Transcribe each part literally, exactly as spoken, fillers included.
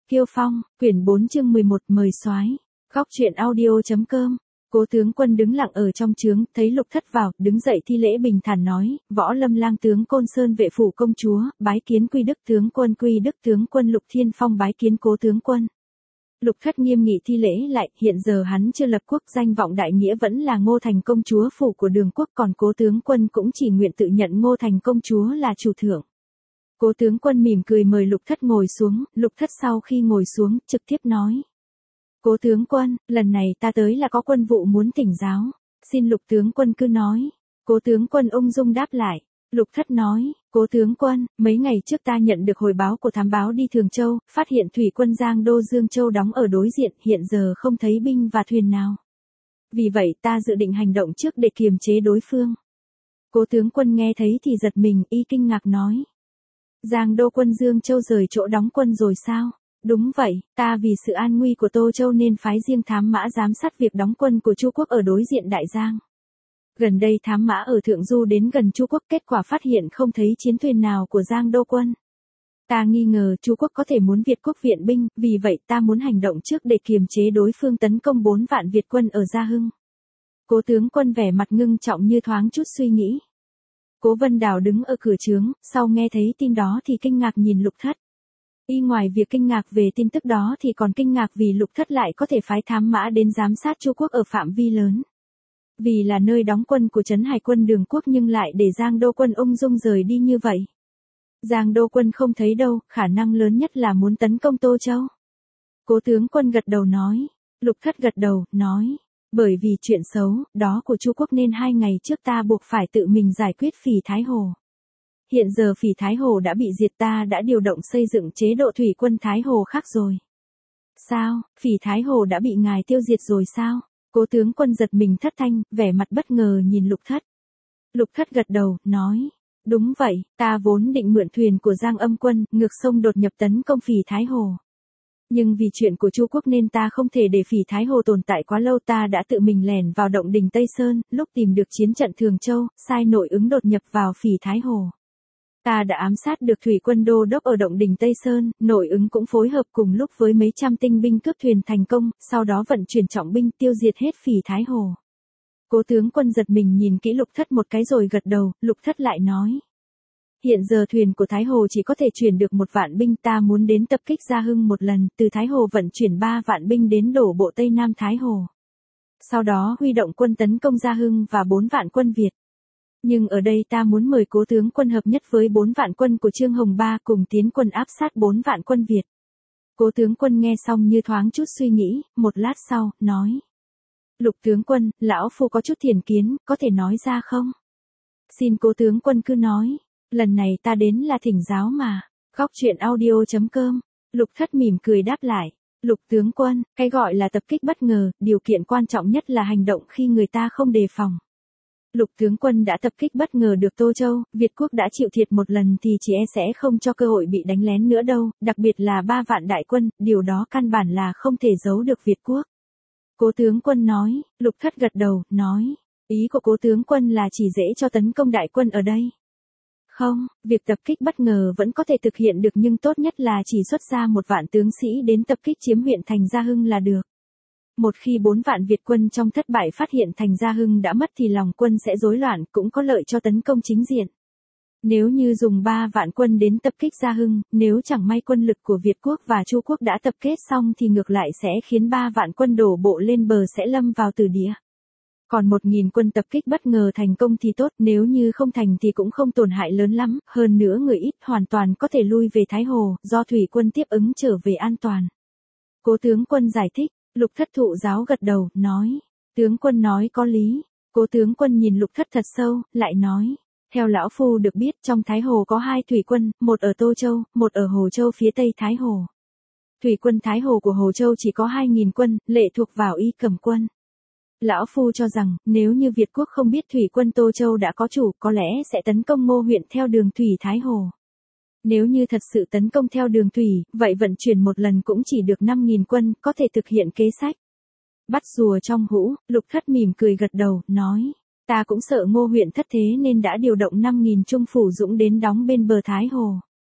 Kiêu Phong, quyển bốn chương mười một mời soái. Góc truyện audio.com. Cố tướng quân đứng lặng ở trong trướng, thấy Lục Thất vào, đứng dậy thi lễ bình thản nói, Võ Lâm lang tướng Côn Sơn vệ phủ công chúa, bái kiến Quy Đức tướng quân. Quy Đức tướng quân Lục Thiên Phong bái kiến Cố tướng quân. Lục Thất nghiêm nghị thi lễ lại, hiện giờ hắn chưa lập quốc, danh vọng đại nghĩa vẫn là Ngô Thành công chúa phủ của Đường quốc, còn Cố tướng quân cũng chỉ nguyện tự nhận Ngô Thành công chúa là chủ thượng. Cố tướng quân mỉm cười mời Lục Thất ngồi xuống, Lục Thất sau khi ngồi xuống, trực tiếp nói. Cố tướng quân, lần này ta tới là có quân vụ muốn thỉnh giáo, xin Lục tướng quân cứ nói. Cố tướng quân ung dung đáp lại. Lục Thất nói, Cố tướng quân, mấy ngày trước ta nhận được hồi báo của thám báo đi Thường Châu, phát hiện thủy quân Giang Đô Dương Châu đóng ở đối diện, hiện giờ không thấy binh và thuyền nào. Vì vậy ta dự định hành động trước để kiềm chế đối phương. Cố tướng quân nghe thấy thì giật mình, y kinh ngạc nói. Giang Đô quân Dương Châu rời chỗ đóng quân rồi sao? Đúng vậy, ta vì sự an nguy của Tô Châu nên phái riêng thám mã giám sát việc đóng quân của Chu quốc ở đối diện Đại Giang. Gần đây thám mã ở Thượng Du đến gần Chu quốc, kết quả phát hiện không thấy chiến thuyền nào của Giang Đô quân. Ta nghi ngờ Chu quốc có thể muốn Việt quốc viện binh, vì vậy ta muốn hành động trước để kiềm chế đối phương tấn công bốn vạn Việt quân ở Gia Hưng. Cố tướng quân vẻ mặt ngưng trọng như thoáng chút suy nghĩ. Cố Vân Đào đứng ở cửa trướng, sau nghe thấy tin đó thì kinh ngạc nhìn Lục Thất. Y ngoài việc kinh ngạc về tin tức đó thì còn kinh ngạc vì Lục Thất lại có thể phái thám mã đến giám sát Chu quốc ở phạm vi lớn. Vì là nơi đóng quân của trấn hải quân Đường quốc nhưng lại để Giang Đô quân ung dung rời đi như vậy. Giang Đô quân không thấy đâu, khả năng lớn nhất là muốn tấn công Tô Châu. Cố tướng quân gật đầu nói. Lục Thất gật đầu, nói. Bởi vì chuyện xấu, đó của Chu quốc nên hai ngày trước ta buộc phải tự mình giải quyết Phỉ Thái Hồ. Hiện giờ Phỉ Thái Hồ đã bị diệt, ta đã điều động xây dựng chế độ thủy quân Thái Hồ khác rồi. Sao, Phỉ Thái Hồ đã bị ngài tiêu diệt rồi sao? Cố tướng quân giật mình thất thanh, vẻ mặt bất ngờ nhìn Lục Thất. Lục Thất gật đầu, nói. Đúng vậy, ta vốn định mượn thuyền của Giang Âm quân, ngược sông đột nhập tấn công Phỉ Thái Hồ. Nhưng vì chuyện của Chu quốc nên ta không thể để Phỉ Thái Hồ tồn tại quá lâu, ta đã tự mình lẻn vào động đình Tây Sơn, lúc tìm được chiến trận Thường Châu, sai nội ứng đột nhập vào Phỉ Thái Hồ. Ta đã ám sát được thủy quân đô đốc ở động đình Tây Sơn, nội ứng cũng phối hợp cùng lúc với mấy trăm tinh binh cướp thuyền thành công, sau đó vận chuyển trọng binh tiêu diệt hết Phỉ Thái Hồ. Cố tướng quân giật mình nhìn kỹ Lục Thất một cái rồi gật đầu, Lục Thất lại nói. Hiện giờ thuyền của Thái Hồ chỉ có thể chuyển được một vạn binh, ta muốn đến tập kích Gia Hưng một lần, từ Thái Hồ vận chuyển ba vạn binh đến đổ bộ Tây Nam Thái Hồ. Sau đó huy động quân tấn công Gia Hưng và bốn vạn quân Việt. Nhưng ở đây ta muốn mời Cố tướng quân hợp nhất với bốn vạn quân của Trương Hồng Ba cùng tiến quân áp sát bốn vạn quân Việt. Cố tướng quân nghe xong như thoáng chút suy nghĩ, một lát sau, nói. Lục tướng quân, lão phu có chút thiền kiến, có thể nói ra không? Xin Cố tướng quân cứ nói. Lần này ta đến là thỉnh giáo mà. Góc truyện audio.com. Lục Thất mỉm cười đáp lại. Lục tướng quân, cái gọi là tập kích bất ngờ, điều kiện quan trọng nhất là hành động khi người ta không đề phòng. Lục tướng quân đã tập kích bất ngờ được Tô Châu, Việt quốc đã chịu thiệt một lần thì chỉ e sẽ không cho cơ hội bị đánh lén nữa đâu, đặc biệt là ba vạn đại quân, điều đó căn bản là không thể giấu được Việt quốc. Cố tướng quân nói. Lục Thất gật đầu, nói. Ý của Cố tướng quân là chỉ dễ cho tấn công đại quân ở đây. Không, việc tập kích bất ngờ vẫn có thể thực hiện được nhưng tốt nhất là chỉ xuất ra một vạn tướng sĩ đến tập kích chiếm huyện thành Gia Hưng là được. Một khi bốn vạn Việt quân trong thất bại phát hiện thành Gia Hưng đã mất thì lòng quân sẽ rối loạn, cũng có lợi cho tấn công chính diện. Nếu như dùng ba vạn quân đến tập kích Gia Hưng, nếu chẳng may quân lực của Việt quốc và Chu quốc đã tập kết xong thì ngược lại sẽ khiến ba vạn quân đổ bộ lên bờ sẽ lâm vào tử địa. Còn một nghìn quân tập kích bất ngờ thành công thì tốt, nếu như không thành thì cũng không tổn hại lớn lắm, hơn nữa người ít hoàn toàn có thể lui về Thái Hồ, do thủy quân tiếp ứng trở về an toàn. Cố tướng quân giải thích. Lục Thất thụ giáo gật đầu, nói. Tướng quân nói có lý. Cố tướng quân nhìn Lục Thất thật sâu, lại nói. Theo lão phu được biết trong Thái Hồ có hai thủy quân, một ở Tô Châu, một ở Hồ Châu phía tây Thái Hồ. Thủy quân Thái Hồ của Hồ Châu chỉ có hai nghìn quân, lệ thuộc vào Y Cầm quân. Lão phu cho rằng, nếu như Việt quốc không biết thủy quân Tô Châu đã có chủ, có lẽ sẽ tấn công Ngô huyện theo đường thủy Thái Hồ. Nếu như thật sự tấn công theo đường thủy, vậy vận chuyển một lần cũng chỉ được năm nghìn quân, có thể thực hiện kế sách. Bắt rùa trong hũ, Lục Thất mỉm cười gật đầu, nói. Ta cũng sợ Ngô huyện thất thế nên đã điều động năm nghìn trung phủ dũng đến đóng bên bờ Thái Hồ.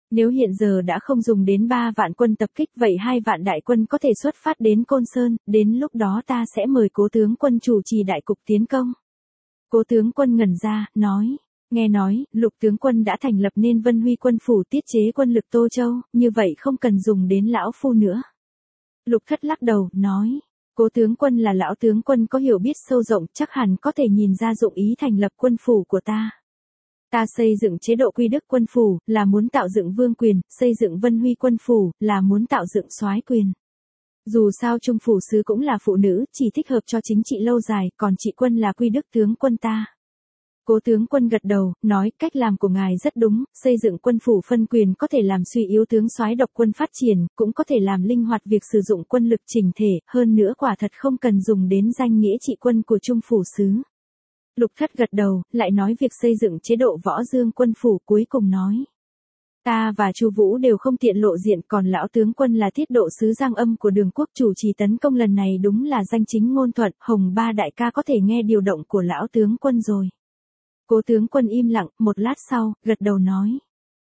Nếu hiện giờ đã không dùng đến ba vạn quân tập kích vậy hai vạn đại quân có thể xuất phát đến Côn Sơn, đến lúc đó ta sẽ mời cố tướng quân chủ trì đại cục tiến công. Cố tướng quân ngẩn ra, nói, nghe nói, Lục tướng quân đã thành lập nên Vân Huy quân phủ tiết chế quân lực Tô Châu, như vậy không cần dùng đến lão phu nữa. Lục Thất lắc đầu, nói, cố tướng quân là lão tướng quân có hiểu biết sâu rộng chắc hẳn có thể nhìn ra dụng ý thành lập quân phủ của ta. Ta xây dựng chế độ quy đức quân phủ, là muốn tạo dựng vương quyền, xây dựng Vân Huy quân phủ, là muốn tạo dựng soái quyền. Dù sao trung phủ sứ cũng là phụ nữ, chỉ thích hợp cho chính trị lâu dài, còn trị quân là quy đức tướng quân ta. Cố tướng quân gật đầu, nói cách làm của ngài rất đúng, xây dựng quân phủ phân quyền có thể làm suy yếu tướng soái độc quân phát triển, cũng có thể làm linh hoạt việc sử dụng quân lực chỉnh thể, hơn nữa quả thật không cần dùng đến danh nghĩa trị quân của trung phủ sứ. Lục Thất gật đầu, lại nói việc xây dựng chế độ võ dương quân phủ cuối cùng nói. Ta và Chu Vũ đều không tiện lộ diện còn lão tướng quân là tiết độ sứ Giang Âm của Đường Quốc chủ trì tấn công lần này đúng là danh chính ngôn thuận, Hồng Ba đại ca có thể nghe điều động của lão tướng quân rồi. Cố tướng quân im lặng, một lát sau, gật đầu nói.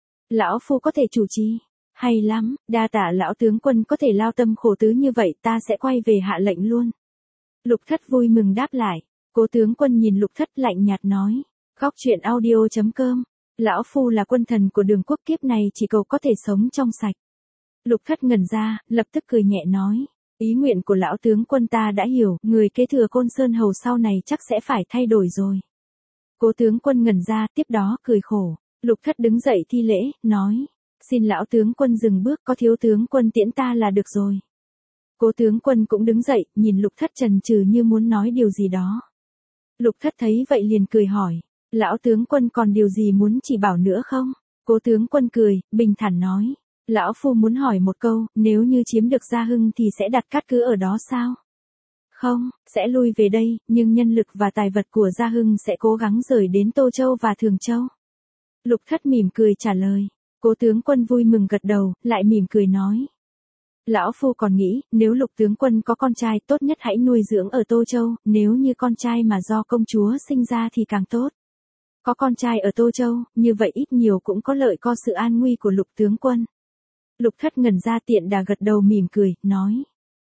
Lão phu có thể chủ trì. Hay lắm, đa tạ lão tướng quân có thể lao tâm khổ tứ như vậy ta sẽ quay về hạ lệnh luôn. Lục Thất vui mừng đáp lại. Cố tướng quân nhìn Lục Thất lạnh nhạt nói. Góc truyện audio chấm com. Lão phu là quân thần của Đường Quốc kiếp này chỉ cầu có thể sống trong sạch. Lục Thất ngẩn ra, lập tức cười nhẹ nói. Ý nguyện của lão tướng quân ta đã hiểu, người kế thừa Côn Sơn Hầu sau này chắc sẽ phải thay đổi rồi. Cố tướng quân ngẩn ra, tiếp đó cười khổ. Lục Thất đứng dậy thi lễ, nói. Xin lão tướng quân dừng bước, có thiếu tướng quân tiễn ta là được rồi. Cố tướng quân cũng đứng dậy, nhìn Lục Thất chần chừ như muốn nói điều gì đó. Lục Thất thấy vậy liền cười hỏi. Lão tướng quân còn điều gì muốn chỉ bảo nữa không? Cố tướng quân cười, bình thản nói. Lão phu muốn hỏi một câu, nếu như chiếm được Gia Hưng thì sẽ đặt cát cứ ở đó sao? Không, sẽ lui về đây, nhưng nhân lực và tài vật của Gia Hưng sẽ cố gắng rời đến Tô Châu và Thường Châu. Lục Thất mỉm cười trả lời. Cố tướng quân vui mừng gật đầu, lại mỉm cười nói. Lão phu còn nghĩ, nếu Lục tướng quân có con trai tốt nhất hãy nuôi dưỡng ở Tô Châu, nếu như con trai mà do công chúa sinh ra thì càng tốt. Có con trai ở Tô Châu, như vậy ít nhiều cũng có lợi cho sự an nguy của Lục tướng quân. Lục Thất ngẩn ra tiện đà gật đầu mỉm cười, nói.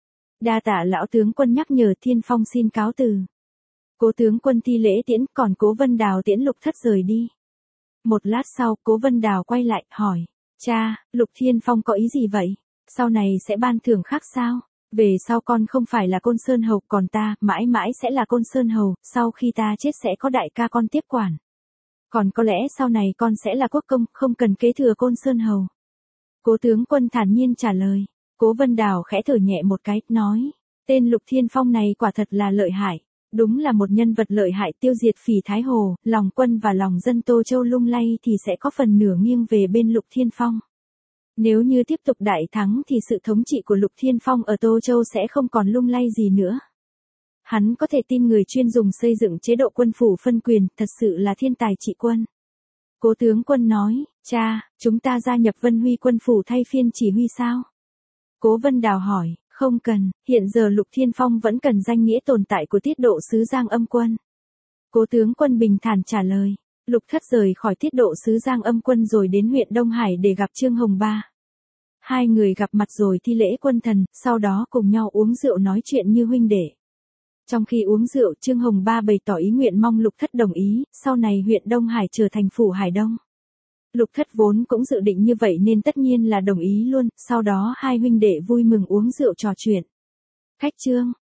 Đa tạ lão tướng quân nhắc nhở Thiên Phong xin cáo từ. Cố tướng quân thi lễ tiễn, còn Cố Vân Đào tiễn Lục Thất rời đi. Một lát sau, Cố Vân Đào quay lại, hỏi. Cha, Lục Thiên Phong có ý gì vậy? Sau này sẽ ban thưởng khác sao? Về sau con không phải là Côn Sơn Hầu, còn ta, mãi mãi sẽ là Côn Sơn Hầu, sau khi ta chết sẽ có đại ca con tiếp quản. Còn có lẽ sau này con sẽ là quốc công, không cần kế thừa Côn Sơn Hầu. Cố tướng quân thản nhiên trả lời. Cố Vân Đào khẽ thở nhẹ một cái, nói. Tên Lục Thiên Phong này quả thật là lợi hại. Đúng là một nhân vật lợi hại tiêu diệt Phỉ Thái Hồ, lòng quân và lòng dân Tô Châu lung lay thì sẽ có phần nửa nghiêng về bên Lục Thiên Phong. Nếu như tiếp tục đại thắng thì sự thống trị của Lục Thiên Phong ở Tô Châu sẽ không còn lung lay gì nữa. Hắn có thể tin người chuyên dùng xây dựng chế độ quân phủ phân quyền, thật sự là thiên tài trị quân. Cố tướng quân nói, cha, chúng ta gia nhập Vân Huy quân phủ thay phiên chỉ huy sao? Cố Vân Đào hỏi, không cần, hiện giờ Lục Thiên Phong vẫn cần danh nghĩa tồn tại của tiết độ sứ Giang Âm quân. Cố tướng quân bình thản trả lời. Lục Thất rời khỏi tiết độ sứ Giang Âm quân rồi đến huyện Đông Hải để gặp Trương Hồng Ba. Hai người gặp mặt rồi thi lễ quân thần, sau đó cùng nhau uống rượu nói chuyện như huynh đệ. Trong khi uống rượu, Trương Hồng Ba bày tỏ ý nguyện mong Lục Thất đồng ý, sau này huyện Đông Hải trở thành phủ Hải Đông. Lục Thất vốn cũng dự định như vậy nên tất nhiên là đồng ý luôn, sau đó hai huynh đệ vui mừng uống rượu trò chuyện. Khách Trương,